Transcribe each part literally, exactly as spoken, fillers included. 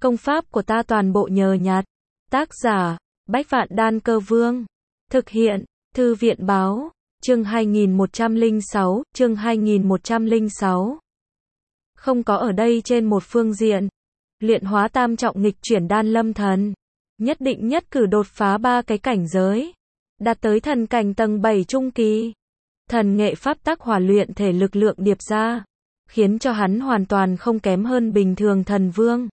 Công pháp của ta toàn bộ nhờ nhặt. Tác giả, Bách Vạn Đan Cơ Vương. Thực hiện, Thư viện báo, chương hai nghìn một trăm lẻ sáu, chương hai nghìn một trăm lẻ sáu. Không có ở đây trên một phương diện. Luyện hóa tam trọng nghịch chuyển đan lâm thần. Nhất định nhất cử đột phá ba cái cảnh giới. Đạt tới thần cảnh tầng bảy trung kỳ. Thần nghệ pháp tắc hỏa luyện thể lực lượng điệp ra. Khiến cho hắn hoàn toàn không kém hơn bình thường thần vương.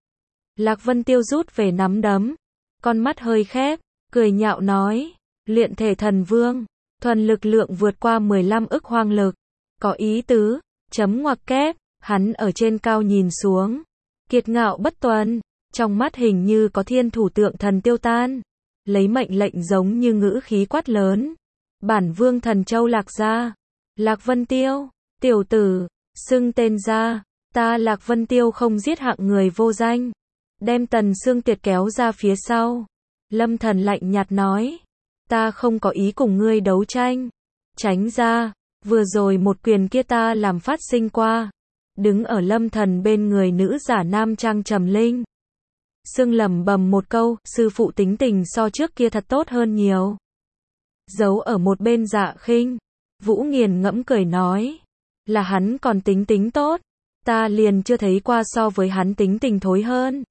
Lạc Vân Tiêu rút về nắm đấm. Con mắt hơi khép, cười nhạo nói. Luyện thể thần vương. Thuần lực lượng vượt qua mười lăm ức hoang lực. Có ý tứ, chấm ngoặc kép, hắn ở trên cao nhìn xuống. Kiệt ngạo bất tuần, trong mắt hình như có thiên thủ tượng thần tiêu tan. Lấy mệnh lệnh giống như ngữ khí quát lớn. Bản vương thần châu Lạc gia. Lạc Vân Tiêu, tiểu tử, xưng tên ra. Ta Lạc Vân Tiêu không giết hạng người vô danh. Đem Tần Sương Tuyệt kéo ra phía sau. Lâm Thần lạnh nhạt nói. Ta không có ý cùng ngươi đấu tranh. Tránh ra, vừa rồi một quyền kia ta làm phát sinh qua. Đứng ở Lâm Thần bên người nữ giả nam trang trầm linh. Sương lẩm bẩm một câu, sư phụ tính tình so trước kia thật tốt hơn nhiều. Giấu ở một bên Dạ Khinh, Vũ nghiền ngẫm cười nói. Là hắn còn tính tính tốt. Ta liền chưa thấy qua so với hắn tính tình thối hơn.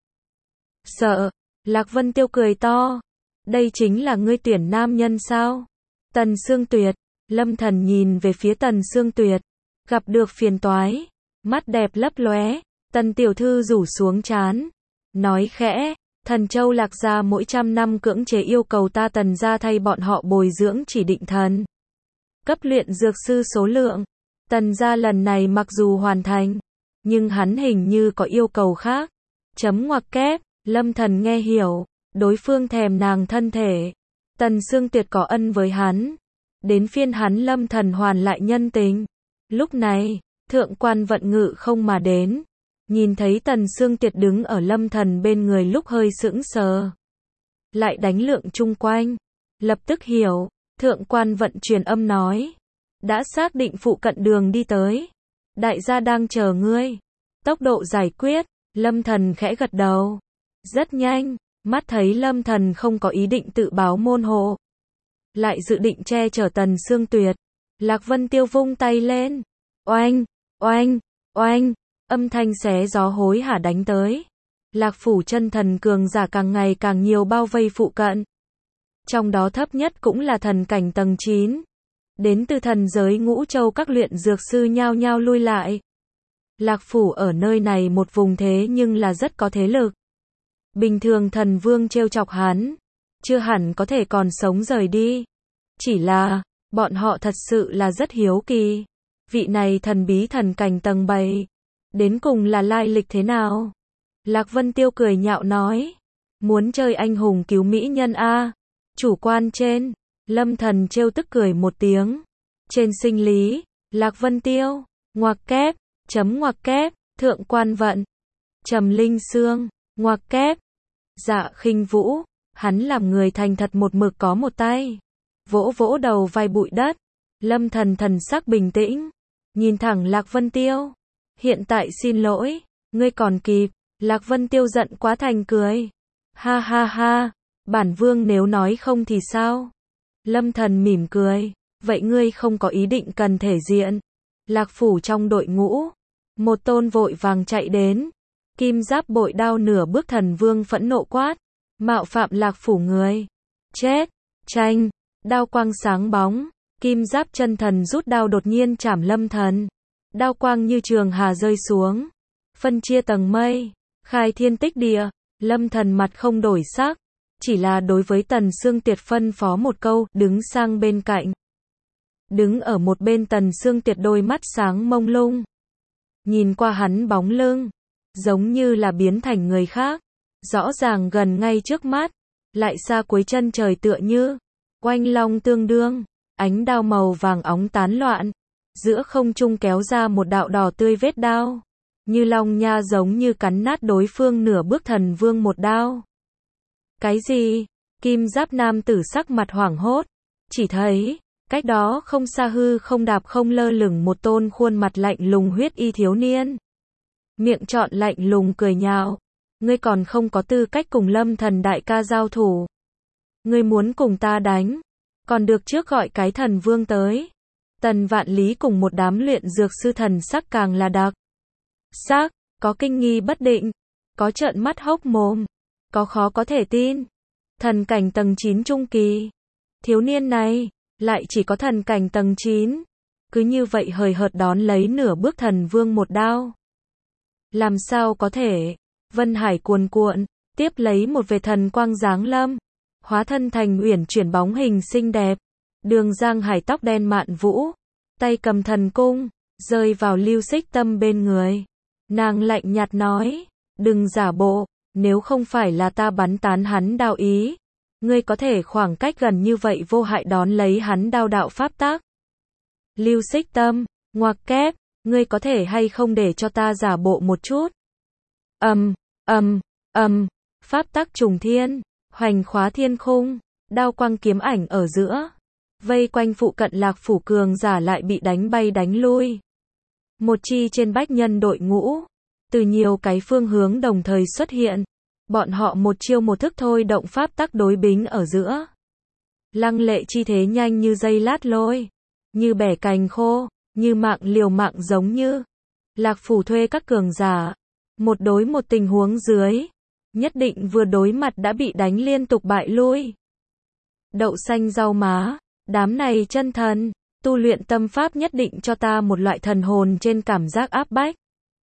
Sợ, Lạc Vân Tiêu cười to. Đây chính là ngươi tuyển nam nhân sao? Tần Sương Tuyệt, Lâm Thần nhìn về phía Tần Sương Tuyệt. Gặp được phiền toái. Mắt đẹp lấp lóe. Tần tiểu thư rủ xuống trán. Nói khẽ, thần châu Lạc gia mỗi trăm năm cưỡng chế yêu cầu ta Tần gia thay bọn họ bồi dưỡng chỉ định thần. Cấp luyện dược sư số lượng. Tần gia lần này mặc dù hoàn thành. Nhưng hắn hình như có yêu cầu khác. Chấm ngoặc kép, Lâm Thần nghe hiểu. Đối phương thèm nàng thân thể. Tần Sương Tuyệt có ân với hắn. Đến phiên hắn Lâm Thần hoàn lại nhân tình. Lúc này, thượng quan vận ngự không mà đến. Nhìn thấy Tần Sương Tuyệt đứng ở Lâm Thần bên người lúc hơi sững sờ. Lại đánh lượng chung quanh. Lập tức hiểu, thượng quan vận truyền âm nói. Đã xác định phụ cận đường đi tới. Đại gia đang chờ ngươi. Tốc độ giải quyết, Lâm Thần khẽ gật đầu. Rất nhanh, mắt thấy Lâm Thần không có ý định tự báo môn hộ. Lại dự định che chở Tần Sương Tuyệt. Lạc Vân Tiêu vung tay lên. Oanh, oanh, oanh, âm thanh xé gió hối hả đánh tới. Lạc phủ chân thần cường giả càng ngày càng nhiều bao vây phụ cận. Trong đó thấp nhất cũng là thần cảnh tầng chín. Đến từ thần giới ngũ châu các luyện dược sư nhao nhao lui lại. Lạc phủ ở nơi này một vùng thế nhưng là rất có thế lực. Bình thường thần vương trêu chọc hắn, chưa hẳn có thể còn sống rời đi. Chỉ là, bọn họ thật sự là rất hiếu kỳ. Vị này thần bí thần cảnh tầng bảy. Đến cùng là lai lịch thế nào? Lạc Vân Tiêu cười nhạo nói. Muốn chơi anh hùng cứu mỹ nhân a? Chủ quan trên. Lâm Thần trêu tức cười một tiếng. Trên sinh lý, Lạc Vân Tiêu, ngoặc kép, chấm ngoặc kép, thượng quan vận, trầm linh xương, ngoặc kép. Dạ Khinh Vũ, hắn làm người thành thật một mực có một tay. Vỗ vỗ đầu vai bụi đất. Lâm Thần thần sắc bình tĩnh. Nhìn thẳng Lạc Vân Tiêu. Hiện tại xin lỗi, ngươi còn kịp. Lạc Vân Tiêu giận quá thành cười. Ha ha ha, bản vương nếu nói không thì sao? Lâm Thần mỉm cười. Vậy ngươi không có ý định cần thể diện. Lạc phủ trong đội ngũ. Một tôn vội vàng chạy đến. Kim giáp bội đao nửa bước thần vương phẫn nộ quát. Mạo phạm Lạc phủ người. Chết, tranh, đao quang sáng bóng. Kim giáp chân thần rút đao đột nhiên chảm Lâm Thần. Đao quang như trường hà rơi xuống. Phân chia tầng mây. Khai thiên tích địa. Lâm Thần mặt không đổi sắc. Chỉ là đối với Tần Sương Tuyệt phân phó một câu, đứng sang bên cạnh. Đứng ở một bên Tần Sương Tuyệt đôi mắt sáng mông lung. Nhìn qua hắn bóng lưng. Giống như là biến thành người khác. Rõ ràng gần ngay trước mắt. Lại xa cuối chân trời tựa như. Oanh long tương đương. Ánh đao màu vàng óng tán loạn. Giữa không trung kéo ra một đạo đỏ tươi vết đao. Như long nha giống như cắn nát đối phương nửa bước thần vương một đao. Cái gì? Kim giáp nam tử sắc mặt hoảng hốt. Chỉ thấy, cách đó không xa hư không đạp không lơ lửng một tôn khuôn mặt lạnh lùng huyết y thiếu niên. Miệng trọn lạnh lùng cười nhạo. ngươi còn không có tư cách cùng Lâm Thần đại ca giao thủ. Ngươi muốn cùng ta đánh, còn được trước gọi cái thần vương tới. Tần Vạn Lý cùng một đám luyện dược sư thần sắc càng là đặc sắc, có kinh nghi bất định, có trợn mắt hốc mồm, có khó có thể tin. Thần cảnh tầng chín trung kỳ. Thiếu niên này, lại chỉ có thần cảnh tầng chín. Cứ như vậy hời hợt đón lấy nửa bước thần vương một đao. Làm sao có thể? Vân Hải cuồn cuộn, tiếp lấy một vệt thần quang giáng lâm, hóa thân thành uyển chuyển bóng hình xinh đẹp. Đường Giang Hải tóc đen mạn vũ, tay cầm thần cung, rơi vào Lưu Xích Tâm bên người. Nàng lạnh nhạt nói, đừng giả bộ, nếu không phải là ta bắn tán hắn đao ý, ngươi có thể khoảng cách gần như vậy vô hại đón lấy hắn đao đạo pháp tác. Lưu Xích Tâm, ngoặc kép, ngươi có thể hay không để cho ta giả bộ một chút? Ầm, ầm, ầm, pháp tắc trùng thiên, hoành khóa thiên khung, đao quang kiếm ảnh ở giữa, vây quanh phụ cận Lạc Phủ cường giả lại bị đánh bay đánh lui. Một chi trên bách nhân đội ngũ, từ nhiều cái phương hướng đồng thời xuất hiện, bọn họ một chiêu một thức thôi động pháp tắc đối bính ở giữa. Lăng lệ chi thế nhanh như dây lát lôi, như bẻ cành khô, như mạng liều mạng giống như. Lạc Phủ thuê các cường giả, một đối một tình huống dưới, nhất định vừa đối mặt đã bị đánh liên tục bại lui. Đậu xanh rau má, đám này chân thần, tu luyện tâm pháp nhất định cho ta một loại thần hồn trên cảm giác áp bách.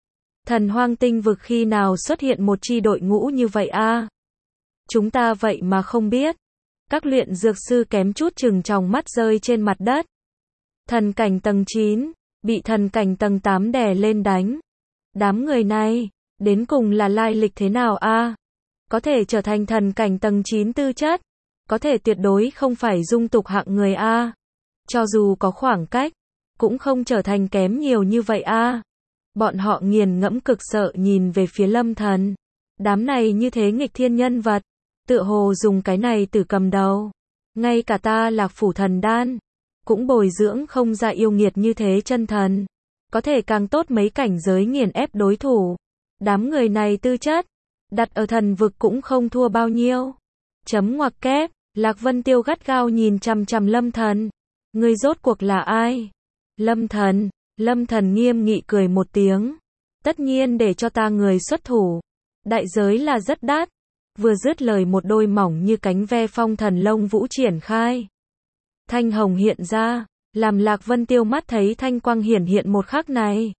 Thần hoang tinh vực khi nào xuất hiện một chi đội ngũ như vậy a? Chúng ta vậy mà không biết. Các luyện dược sư kém chút chừng tròng mắt rơi trên mặt đất. Thần cảnh tầng chín, bị thần cảnh tầng tám đè lên đánh. Đám người này, đến cùng là lai lịch thế nào a? Có thể trở thành thần cảnh tầng chín tư chất, có thể tuyệt đối không phải dung tục hạng người a. Cho dù có khoảng cách, cũng không trở thành kém nhiều như vậy a. Bọn họ nghiền ngẫm cực sợ nhìn về phía Lâm Thần. Đám này như thế nghịch thiên nhân vật, tựa hồ dùng cái này từ cầm đầu. Ngay cả ta Lạc Phủ thần đan, cũng bồi dưỡng không ra yêu nghiệt như thế chân thần. Có thể càng tốt mấy cảnh giới nghiền ép đối thủ. Đám người này tư chất, đặt ở thần vực cũng không thua bao nhiêu. Chấm ngoặc kép, Lạc Vân Tiêu gắt gao nhìn chằm chằm Lâm Thần. Ngươi rốt cuộc là ai? Lâm Thần, Lâm Thần nghiêm nghị cười một tiếng. Tất nhiên để cho ta người xuất thủ. Đại giới là rất đắt. Vừa dứt lời một đôi mỏng như cánh ve phong thần lông vũ triển khai. Thanh hồng hiện ra, làm Lạc Vân Tiêu mắt thấy thanh quang hiển hiện một khắc này.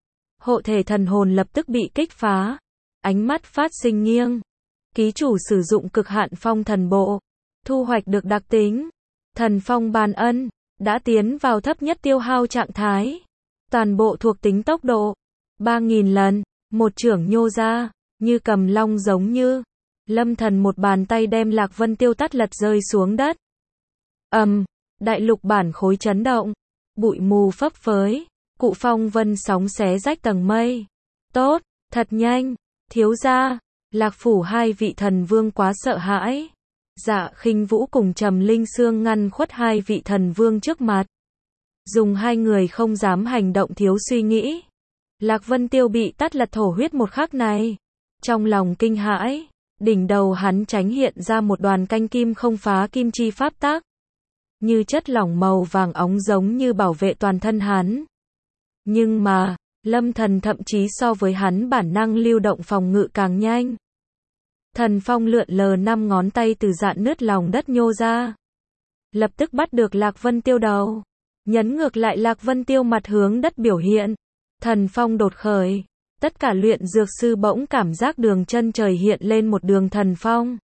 Hộ thể thần hồn lập tức bị kích phá. Ánh mắt phát sinh nghiêng. Ký chủ sử dụng cực hạn phong thần bộ. Thu hoạch được đặc tính. Thần phong ban ân. Đã tiến vào thấp nhất tiêu hao trạng thái. Toàn bộ thuộc tính tốc độ. ba nghìn lần. Một chưởng nhô ra. Như cầm long giống như. Lâm Thần một bàn tay đem Lạc Vân Tiêu tát lật rơi xuống đất. Ầm. Um, đại lục bản khối chấn động. Bụi mù phấp phới. Cụ phong vân sóng xé rách tầng mây. Tốt. Thật nhanh. Thiếu gia. Lạc Phủ hai vị thần vương quá sợ hãi. Dạ Khinh Vũ cùng Trầm Linh Sương ngăn khuất hai vị thần vương trước mặt. Dùng hai người không dám hành động thiếu suy nghĩ. Lạc Vân Tiêu bị tát lật thổ huyết một khắc này. Trong lòng kinh hãi, đỉnh đầu hắn tránh hiện ra một đoàn canh kim không phá kim chi pháp tác. Như chất lỏng màu vàng óng giống như bảo vệ toàn thân hắn. Nhưng mà, Lâm Thần thậm chí so với hắn bản năng lưu động phòng ngự càng nhanh. Thần phong lượn lờ năm ngón tay từ dạn nứt lòng đất nhô ra. Lập tức bắt được Lạc Vân Tiêu đầu. Nhấn ngược lại Lạc Vân Tiêu mặt hướng đất biểu hiện. Thần phong đột khởi. Tất cả luyện dược sư bỗng cảm giác đường chân trời hiện lên một đường thần phong.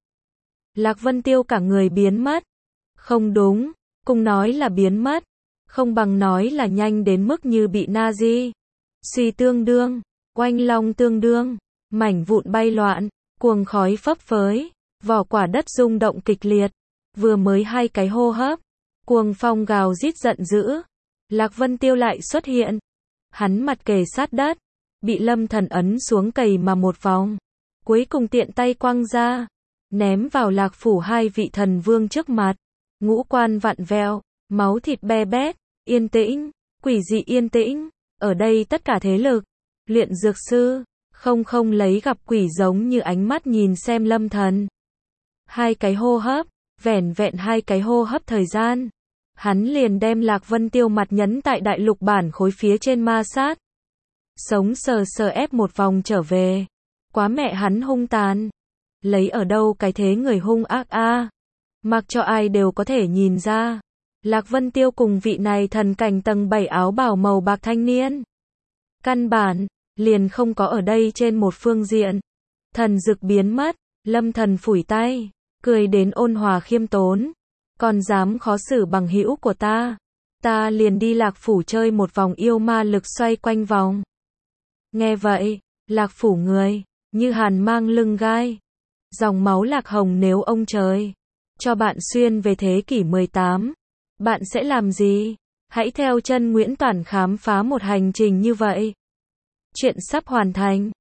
Lạc Vân Tiêu cả người biến mất. Không đúng, cùng nói là biến mất. Không bằng nói là nhanh đến mức như bị na di. Suy tương đương, oanh long tương đương, mảnh vụn bay loạn. Cuồng khói phấp phới, vỏ quả đất rung động kịch liệt, vừa mới hai cái hô hấp, cuồng phong gào rít giận dữ, Lạc Vân Tiêu lại xuất hiện, hắn mặt kề sát đất, bị Lâm Thần ấn xuống cầy mà một vòng, cuối cùng tiện tay quăng ra, ném vào Lạc Phủ hai vị thần vương trước mặt, ngũ quan vặn vẹo, máu thịt be bét, yên tĩnh, quỷ dị yên tĩnh, ở đây tất cả thế lực, luyện dược sư, Không không lấy gặp quỷ giống như ánh mắt nhìn xem Lâm Thần. Hai cái hô hấp, vẻn vẹn hai cái hô hấp thời gian. Hắn liền đem Lạc Vân Tiêu mặt nhấn tại đại lục bản khối phía trên ma sát. Sống sờ sờ ép một vòng trở về. Quá mẹ hắn hung tàn. Lấy ở đâu cái thế người hung ác a? Mặc cho ai đều có thể nhìn ra. Lạc Vân Tiêu cùng vị này thần cảnh tầng bảy áo bào màu bạc thanh niên. Căn bản, liền không có ở đây trên một phương diện. Thần dực biến mất, Lâm Thần phủi tay, cười đến ôn hòa khiêm tốn. Còn dám khó xử bằng hữu của ta. Ta liền đi Lạc Phủ chơi một vòng yêu ma lực xoay quanh vòng. Nghe vậy, Lạc Phủ người, như hàn mang lưng gai. Dòng máu Lạc Hồng nếu ông trời cho bạn xuyên về thế kỷ mười tám, bạn sẽ làm gì? Hãy theo chân Nguyễn Toản khám phá một hành trình như vậy. Chuyện sắp hoàn thành.